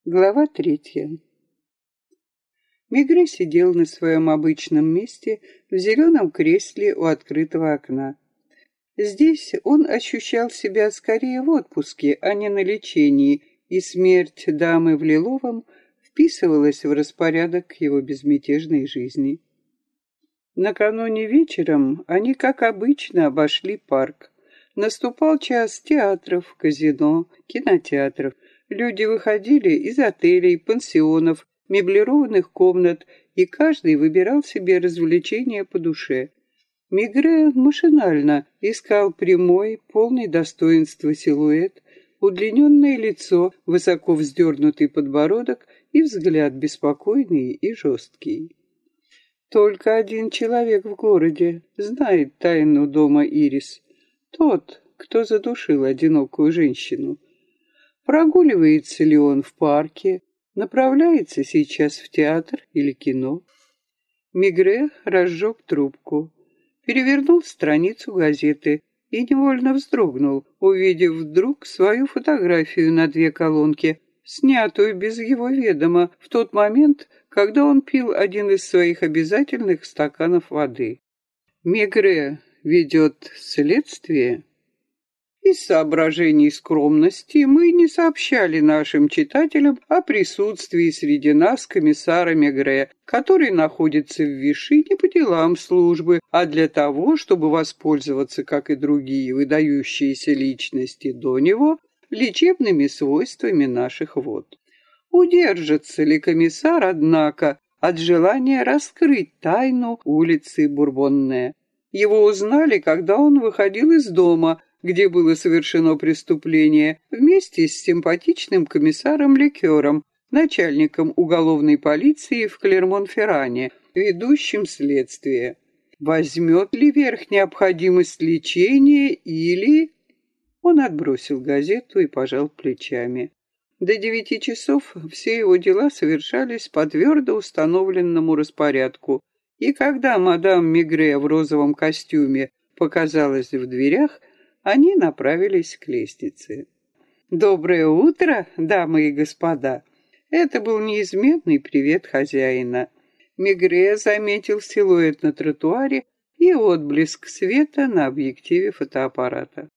Глава 3. Мегре сидел на своем обычном месте в зеленом кресле у открытого окна. Здесь он ощущал себя скорее в отпуске, а не на лечении, и смерть дамы в лиловом вписывалась в распорядок его безмятежной жизни. Накануне вечером они, как обычно, обошли парк. Наступал час театров, казино, кинотеатров. Люди выходили из отелей, пансионов, меблированных комнат, и каждый выбирал себе развлечения по душе. Мегре машинально искал прямой, полный достоинства силуэт, удлиненное лицо, высоко вздернутый подбородок и взгляд беспокойный и жесткий. Только один человек в городе знает тайну дома Ирис. Тот, кто задушил одинокую женщину. Прогуливается ли он в парке, направляется сейчас в театр или кино. Мегре разжег трубку, перевернул страницу газеты и невольно вздрогнул, увидев вдруг свою фотографию на 2 колонки, снятую без его ведома в тот момент, когда он пил один из своих обязательных стаканов воды. Мегре ведет следствие. Из соображений скромности мы не сообщали нашим читателям о присутствии среди нас комиссара Мегре, который находится в Виши не по делам службы, а для того, чтобы воспользоваться, как и другие выдающиеся личности до него, лечебными свойствами наших вод. Удержится ли комиссар, однако, от желания раскрыть тайну улицы Бурбонне? Его узнали, когда он выходил из дома, где было совершено преступление, вместе с симпатичным комиссаром Лекером, начальником уголовной полиции в Клермон-Ферране, ведущим следствие. Возьмет ли верх необходимость лечения или... Он отбросил газету и пожал плечами. До 9 часов все его дела совершались по твердо установленному распорядку, и когда мадам Мегре в розовом костюме показалась в дверях, они направились к лестнице. «Доброе утро, дамы и господа!» Это был неизменный привет хозяина. Мегре заметил силуэт на тротуаре и отблеск света на объективе фотоаппарата.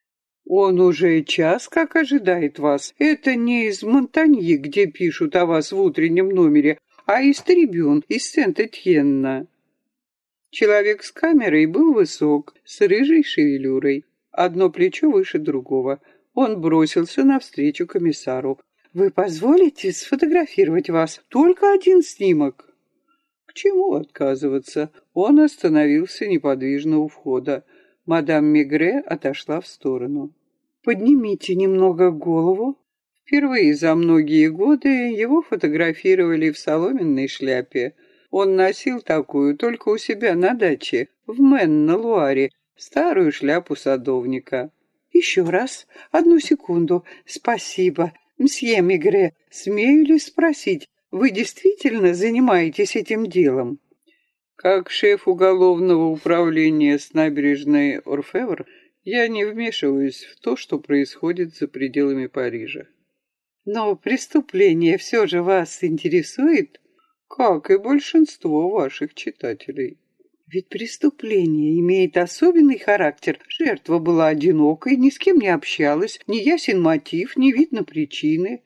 «Он уже час как ожидает вас. Это не из Монтаньи, где пишут о вас в утреннем номере, а из Трибюн, из Сент-Этьенна». Человек с камерой был высок, с рыжей шевелюрой. Одно плечо выше другого. Он бросился навстречу комиссару. «Вы позволите сфотографировать вас? Только один снимок». К чему отказываться? Он остановился неподвижно у входа. Мадам Мегре отошла в сторону. «Поднимите немного голову». Впервые за многие годы его фотографировали в соломенной шляпе. Он носил такую только у себя на даче, в Мэн-на-Луаре, старую шляпу садовника. «Еще раз, одну секунду. Спасибо. Мсье Мегре, смею ли спросить, вы действительно занимаетесь этим делом?» Как шеф уголовного управления с набережной Орфевр, я не вмешиваюсь в то, что происходит за пределами Парижа. «Но преступление все же вас интересует?» «Как и большинство ваших читателей». «Ведь преступление имеет особенный характер. Жертва была одинокой, ни с кем не общалась, не ясен мотив, не видно причины».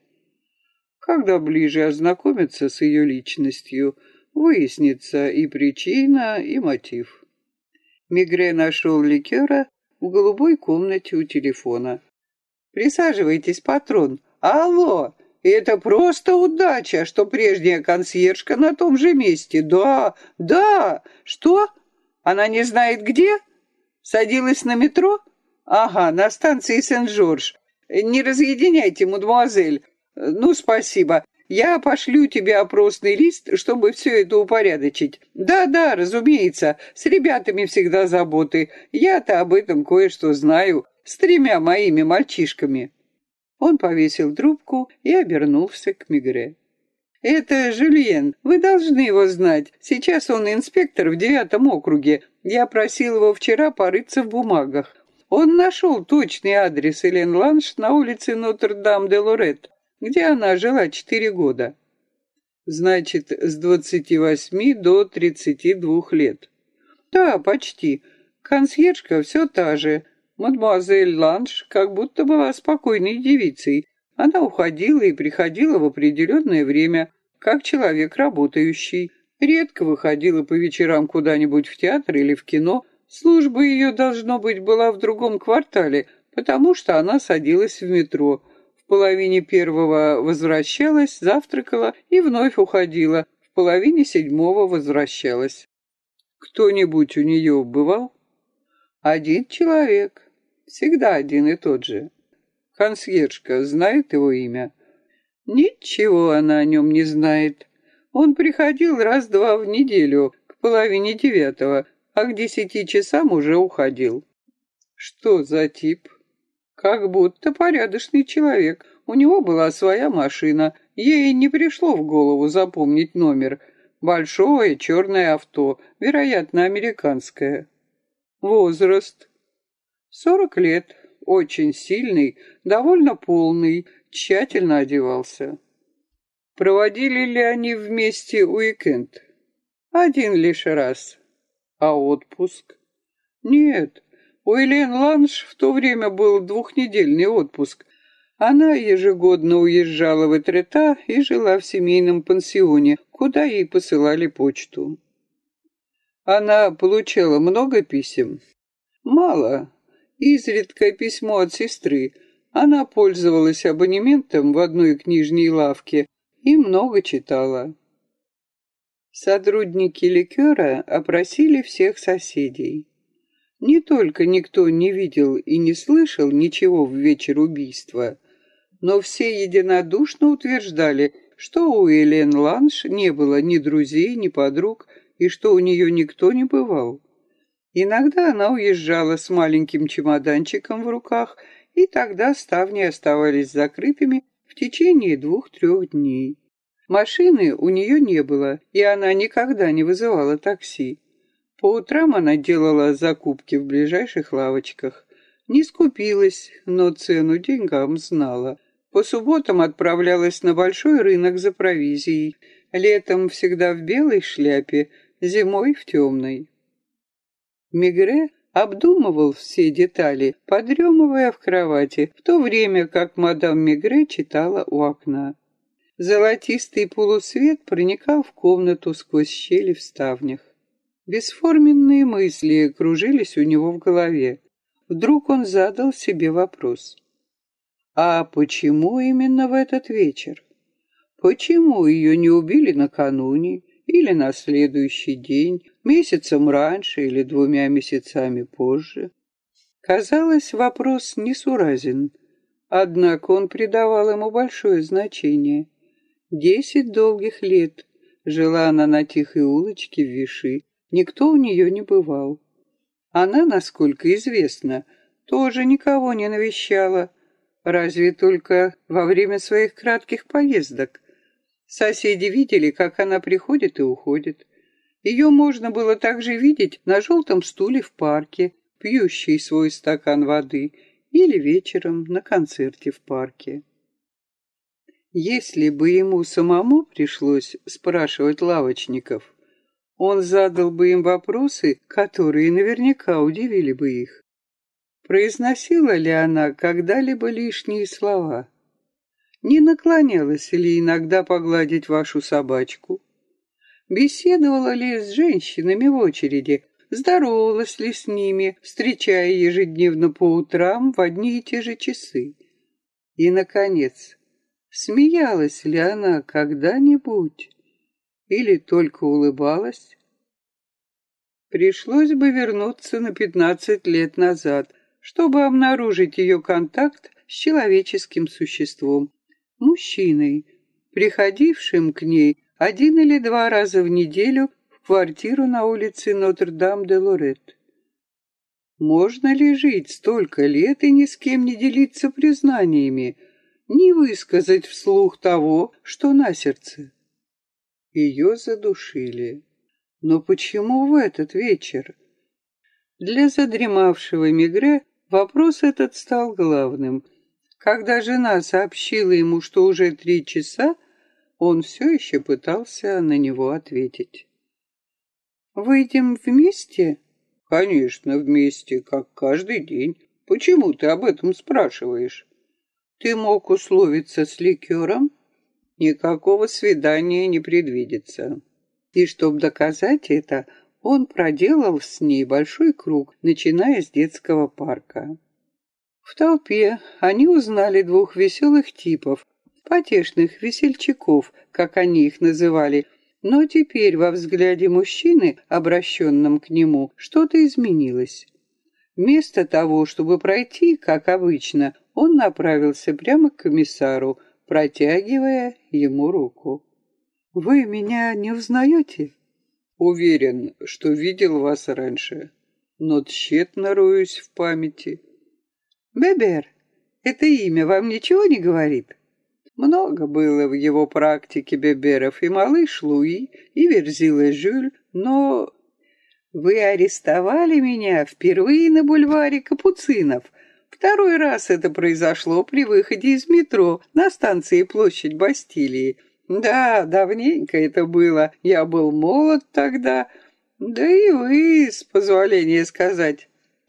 Когда ближе ознакомиться с ее личностью, выяснится и причина, и мотив. Мегре нашел Лекера в голубой комнате у телефона. «Присаживайтесь, патрон. Алло, это просто удача, что прежняя консьержка на том же месте. Да, да. Что? Она не знает где? Садилась на метро? Ага, на станции Сен-Жорж. Не разъединяйте, мадемуазель. Ну, спасибо. Я пошлю тебе опросный лист, чтобы все это упорядочить. Да, разумеется, с ребятами всегда заботы. Я-то об этом кое-что знаю. С 3 моими мальчишками». Он повесил трубку и обернулся к Мегре. «Это Жюльен. Вы должны его знать. Сейчас он инспектор в 9 округе. Я просил его вчера порыться в бумагах. Он нашел точный адрес Элен Ланш на улице Нотр-Дам-де-Лорет. где она жила 4 года. Значит, с 28 до 32 лет. Да, почти. Консьержка все та же. Мадемуазель Ланж как будто была спокойной девицей. Она уходила и приходила в определенное время, как человек работающий. Редко выходила по вечерам куда-нибудь в театр или в кино. Служба ее, должно быть, была в другом квартале, потому что она садилась в метро. В половине первого возвращалась, завтракала и вновь уходила. В половине седьмого возвращалась. Кто-нибудь у нее бывал? Один человек. Всегда один и тот же. Консьержка знает его имя? Ничего она о нем не знает. Он приходил раз-два в неделю, к половине девятого, а к 10 часам уже уходил. Что за тип? Как будто порядочный человек. У него была своя машина. Ей не пришло в голову запомнить номер. Большое черное авто, вероятно, американское. Возраст? 40 лет. Очень сильный, довольно полный, тщательно одевался. Проводили ли они вместе уикенд? Один лишь раз. А отпуск? Нет. У Элен Ланж в то время был 2-недельный отпуск. Она ежегодно уезжала в Этрета и жила в семейном пансионе, куда ей посылали почту. Она получала много писем? Мало. Изредка письмо от сестры. Она пользовалась абонементом в одной книжной лавке и много читала. Сотрудники ликера опросили всех соседей. Не только никто не видел и не слышал ничего в вечер убийства, но все единодушно утверждали, что у Элен Ланж не было ни друзей, ни подруг, и что у нее никто не бывал. Иногда она уезжала с маленьким чемоданчиком в руках, и тогда ставни оставались закрытыми в течение 2-3 дней. Машины у нее не было, и она никогда не вызывала такси. По утрам она делала закупки в ближайших лавочках. Не скупилась, но цену деньгам знала. По субботам отправлялась на большой рынок за провизией. Летом всегда в белой шляпе, зимой в темной. Мегре обдумывал все детали, подремывая в кровати, в то время как мадам Мегре читала у окна. Золотистый полусвет проникал в комнату сквозь щели в ставнях. Бесформенные мысли кружились у него в голове. Вдруг он задал себе вопрос. А почему именно в этот вечер? Почему ее не убили накануне или на следующий день, месяцем раньше или 2 месяцами позже? Казалось, вопрос несуразен, однако он придавал ему большое значение. 10 долгих лет жила она на тихой улочке в Виши, никто у нее не бывал. Она, насколько известно, тоже никого не навещала, разве только во время своих кратких поездок. Соседи видели, как она приходит и уходит. Ее можно было также видеть на желтом стуле в парке, пьющей свой стакан воды, или вечером на концерте в парке. Если бы ему самому пришлось спрашивать лавочников, он задал бы им вопросы, которые наверняка удивили бы их. Произносила ли она когда-либо лишние слова? Не наклонялась ли иногда погладить вашу собачку? Беседовала ли с женщинами в очереди? Здоровалась ли с ними, встречая ежедневно по утрам в одни и те же часы? И, наконец, смеялась ли она когда-нибудь? Или только улыбалась? Пришлось бы вернуться на 15 лет назад, чтобы обнаружить ее контакт с человеческим существом, мужчиной, приходившим к ней 1 или 2 раза в неделю в квартиру на улице Нотр-Дам-де-Лорет. Можно ли жить столько лет и ни с кем не делиться признаниями, не высказать вслух того, что на сердце? Ее задушили. Но почему в этот вечер? Для задремавшего Мегре вопрос этот стал главным. Когда жена сообщила ему, что уже 3 часа, он все еще пытался на него ответить. «Выйдем вместе?» «Конечно, вместе, как каждый день. Почему ты об этом спрашиваешь?» «Ты мог условиться с ликером?» «Никакого свидания не предвидится». И чтобы доказать это, он проделал с ней большой круг, начиная с детского парка. В толпе они узнали 2 веселых типов, потешных весельчаков, как они их называли, но теперь во взгляде мужчины, обращенном к нему, что-то изменилось. Вместо того, чтобы пройти, как обычно, он направился прямо к комиссару, протягивая ему руку. «Вы меня не узнаете?» «Уверен, что видел вас раньше, но тщетно роюсь в памяти». «Бебер, это имя вам ничего не говорит?» Много было в его практике Беберов, и малыш Луи, и Верзила Жюль, но... «Вы арестовали меня впервые на бульваре Капуцинов. 2-й раз это произошло при выходе из метро на станции Площадь Бастилии. Да, давненько это было, я был молод тогда, да и вы, с позволения сказать».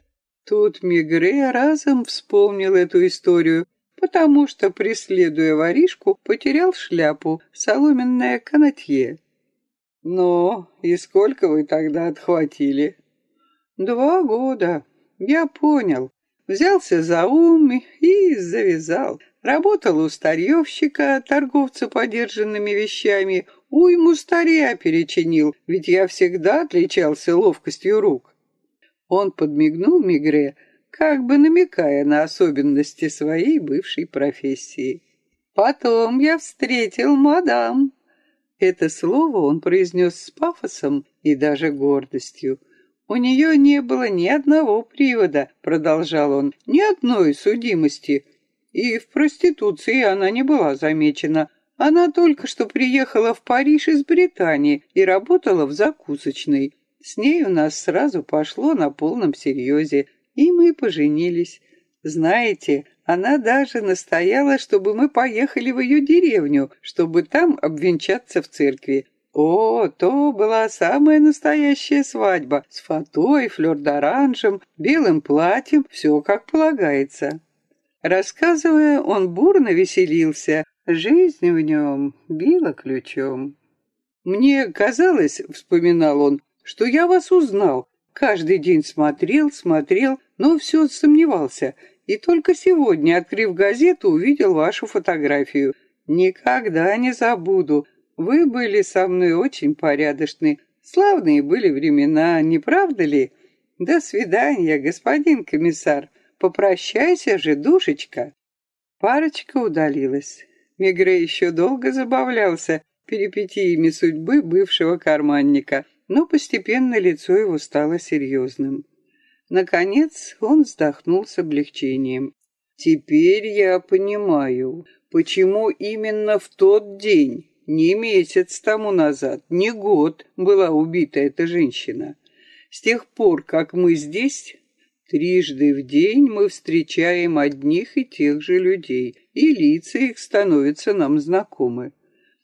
Тут Мегре разом вспомнил эту историю, потому что, преследуя воришку, потерял шляпу, соломенное канатье. «Ну, и сколько вы тогда отхватили?» 2 года. Я понял. Взялся за ум и завязал. Работал у старьевщика, торговца подержанными вещами. Уйму старья перечинил, ведь я всегда отличался ловкостью рук. Он подмигнул Мегре, как бы намекая на особенности своей бывшей профессии. «Потом я встретил мадам». Это слово он произнес с пафосом и даже гордостью. «У нее не было ни одного привода», — продолжал он, — «ни одной судимости. И в проституции она не была замечена. Она только что приехала в Париж из Британии и работала в закусочной. С ней у нас сразу пошло на полном серьезе, и мы поженились. Знаете, она даже настояла, чтобы мы поехали в ее деревню, чтобы там обвенчаться в церкви. О, то была самая настоящая свадьба, с фатой, флёр-д'оранжем, белым платьем, все как полагается». Рассказывая, он бурно веселился, жизнь в нем била ключом. «Мне казалось, — вспоминал он, — что я вас узнал. Каждый день смотрел, но все сомневался. И только сегодня, открыв газету, увидел вашу фотографию. Никогда не забуду. Вы были со мной очень порядочны. Славные были времена, не правда ли? До свидания, господин комиссар. Попрощайся же, душечка». Парочка удалилась. Мегре еще долго забавлялся перипетиями судьбы бывшего карманника, но постепенно лицо его стало серьезным. Наконец он вздохнул с облегчением. «Теперь я понимаю, почему именно в тот день, не месяц тому назад, не год, была убита эта женщина. С тех пор, как мы здесь, трижды в день мы встречаем одних и тех же людей, и лица их становятся нам знакомы.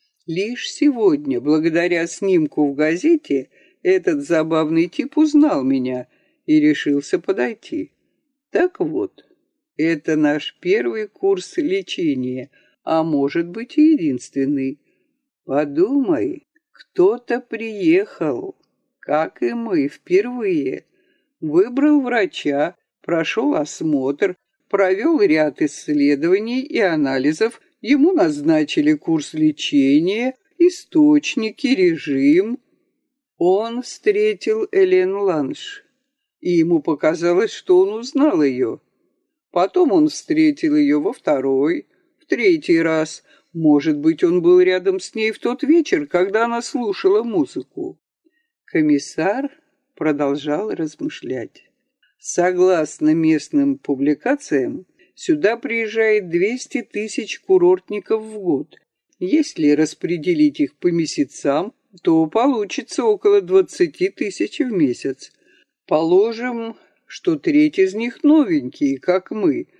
Лишь сегодня, благодаря снимку в газете, этот забавный тип узнал меня и решился подойти. Так вот, это наш первый курс лечения, а может быть и единственный. Подумай, кто-то приехал, как и мы, впервые, выбрал врача, прошел осмотр, провел ряд исследований и анализов, ему назначили курс лечения, источники, режим. Он встретил Элен Ланш, и ему показалось, что он узнал ее. Потом он встретил ее во 2-й, в 3-й раз. Может быть, он был рядом с ней в тот вечер, когда она слушала музыку. Комиссар продолжал размышлять. Согласно местным публикациям, сюда приезжает 200 тысяч курортников в год. Если распределить их по месяцам, то получится около 20 тысяч в месяц. Положим, что треть из них новенькие, как мы.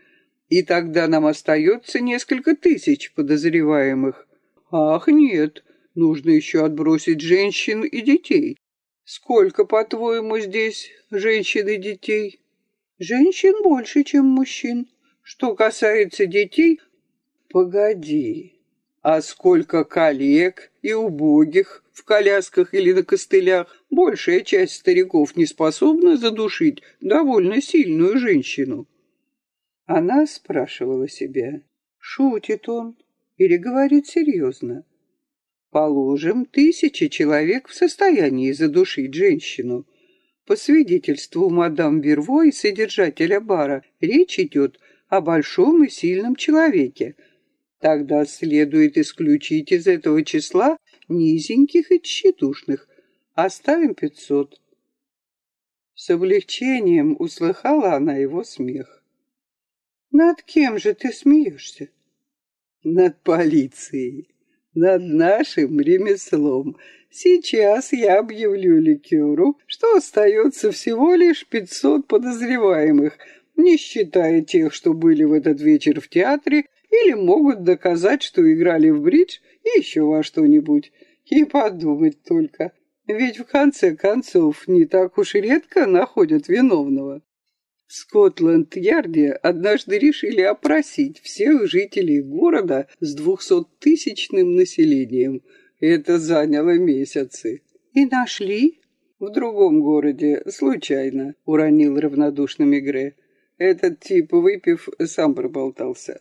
И тогда нам остается несколько тысяч подозреваемых. Ах, нет, нужно еще отбросить женщин и детей. Сколько, по-твоему, здесь женщин и детей? Женщин больше, чем мужчин. Что касается детей... Погоди, а сколько коллег и убогих в колясках или на костылях? Большая часть стариков не способна задушить довольно сильную женщину. Она спрашивала себя, шутит он или говорит серьезно. Положим, 1000 человек в состоянии задушить женщину. По свидетельству мадам Верво и содержателя бара, речь идет о большом и сильном человеке. Тогда следует исключить из этого числа низеньких и тщедушных. Оставим 500. С облегчением услыхала она его смех. Над кем же ты смеешься? Над полицией. Над нашим ремеслом. Сейчас я объявлю ликеру, что остается всего лишь 500 подозреваемых, не считая тех, что были в этот вечер в театре или могут доказать, что играли в бридж и еще во что-нибудь. И подумать только, ведь в конце концов не так уж редко находят виновного. В Скотланд-Ярде однажды решили опросить всех жителей города с 200-тысячным населением. Это заняло месяцы. И нашли? В другом городе, случайно, уронил равнодушно Мегре. Этот тип, выпив, сам проболтался.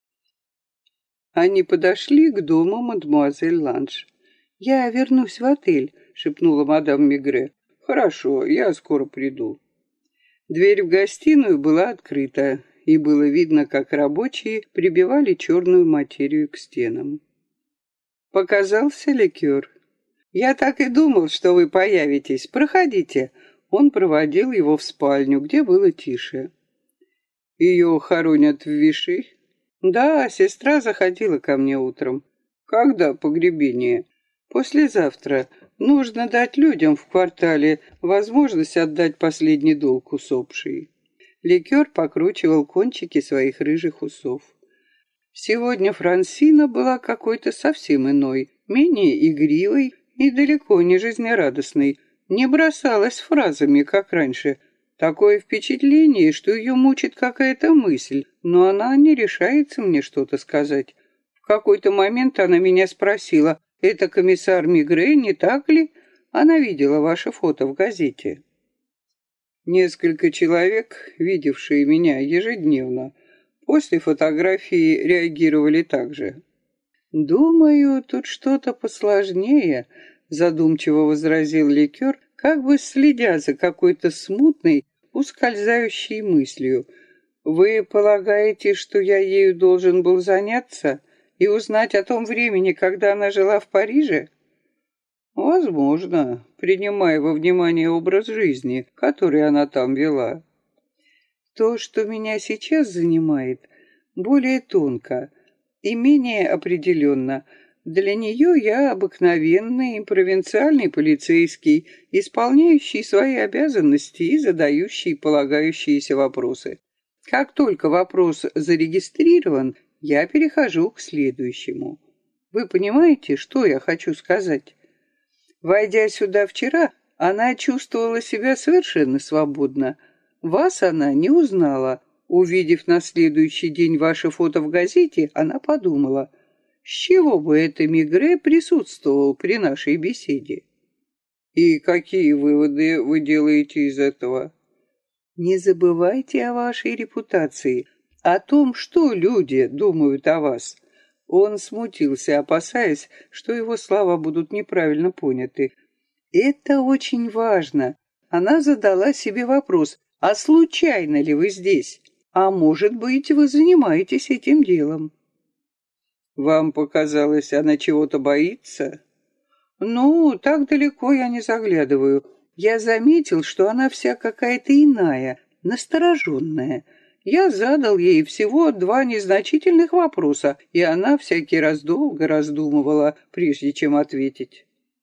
Они подошли к дому мадемуазель Ланж. «Я вернусь в отель», — шепнула мадам Мегре. «Хорошо, я скоро приду». Дверь в гостиную была открыта, и было видно, как рабочие прибивали черную материю к стенам. Показался ликер. «Я так и думал, что вы появитесь. Проходите». Он проводил его в спальню, где было тише. «Ее хоронят в Виши?» «Да, сестра заходила ко мне утром». «Когда погребение?» «Послезавтра. Нужно дать людям в квартале возможность отдать последний долг усопшей». Ликер покручивал кончики своих рыжих усов. Сегодня Франсина была какой-то совсем иной, менее игривой и далеко не жизнерадостной, не бросалась фразами, как раньше. Такое впечатление, что ее мучит какая-то мысль, но она не решается мне что-то сказать. В какой-то момент она меня спросила: «Это комиссар Мегре, не так ли? Она видела ваше фото в газете». Несколько человек, видевшие меня ежедневно, после фотографии реагировали так же. «Думаю, тут что-то посложнее», — задумчиво возразил ликер, как бы следя за какой-то смутной, ускользающей мыслью. «Вы полагаете, что я ею должен был заняться и узнать о том времени, когда она жила в Париже?» «Возможно, принимая во внимание образ жизни, который она там вела». «То, что меня сейчас занимает, более тонко и менее определенно. Для нее я обыкновенный провинциальный полицейский, исполняющий свои обязанности и задающий полагающиеся вопросы. Как только вопрос зарегистрирован, я перехожу к следующему. Вы понимаете, что я хочу сказать? Войдя сюда вчера, она чувствовала себя совершенно свободно. Вас она не узнала. Увидев на следующий день ваше фото в газете, она подумала, с чего бы это Мегре присутствовал при нашей беседе. И какие выводы вы делаете из этого? Не забывайте о вашей репутации, о том, что люди думают о вас. Он смутился, опасаясь, что его слова будут неправильно поняты. Это очень важно. Она задала себе вопрос, а случайно ли вы здесь? А может быть, вы занимаетесь этим делом. Вам показалось, она чего-то боится? Ну, так далеко я не заглядываю. Я заметил, что она вся какая-то иная, настороженная. Я задал ей всего 2 незначительных вопроса, и она всякий раз долго раздумывала, прежде чем ответить.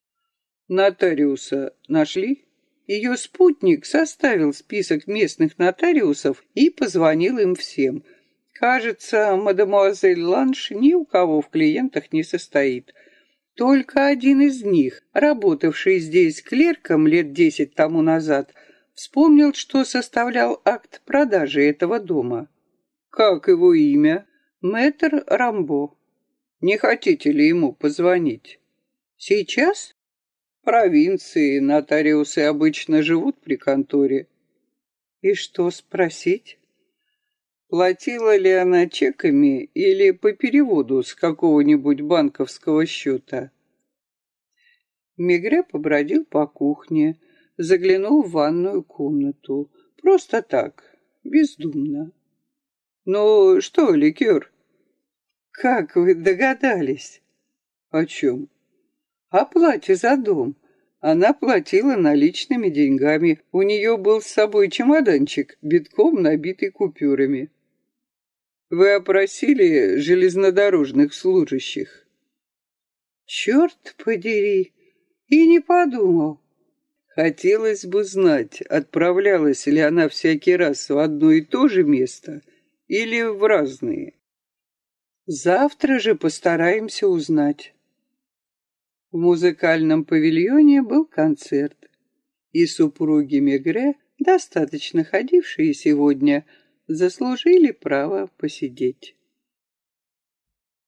Нотариуса нашли? Ее спутник составил список местных нотариусов и позвонил им всем. Кажется, мадемуазель Ланш ни у кого в клиентах не состоит. Только один из них, работавший здесь клерком лет 10 тому назад, вспомнил, что составлял акт продажи этого дома. Как его имя? Мэтр Рамбо. Не хотите ли ему позвонить? Сейчас? В провинции нотариусы обычно живут при конторе. И что спросить? Платила ли она чеками или по переводу с какого-нибудь банковского счета? Мегре побродил по кухне, заглянул в ванную комнату. Просто так, бездумно. «Ну что, ликер?» «Как вы догадались?» «О чем?» «О плате за дом. Она платила наличными деньгами. У нее был с собой чемоданчик, битком набитый купюрами». «Вы опросили железнодорожных служащих?» «Черт подери! И не подумал». «Хотелось бы знать, отправлялась ли она всякий раз в одно и то же место или в разные?» «Завтра же постараемся узнать». В музыкальном павильоне был концерт, и супруги Мегре, достаточно ходившие сегодня, заслужили право посидеть.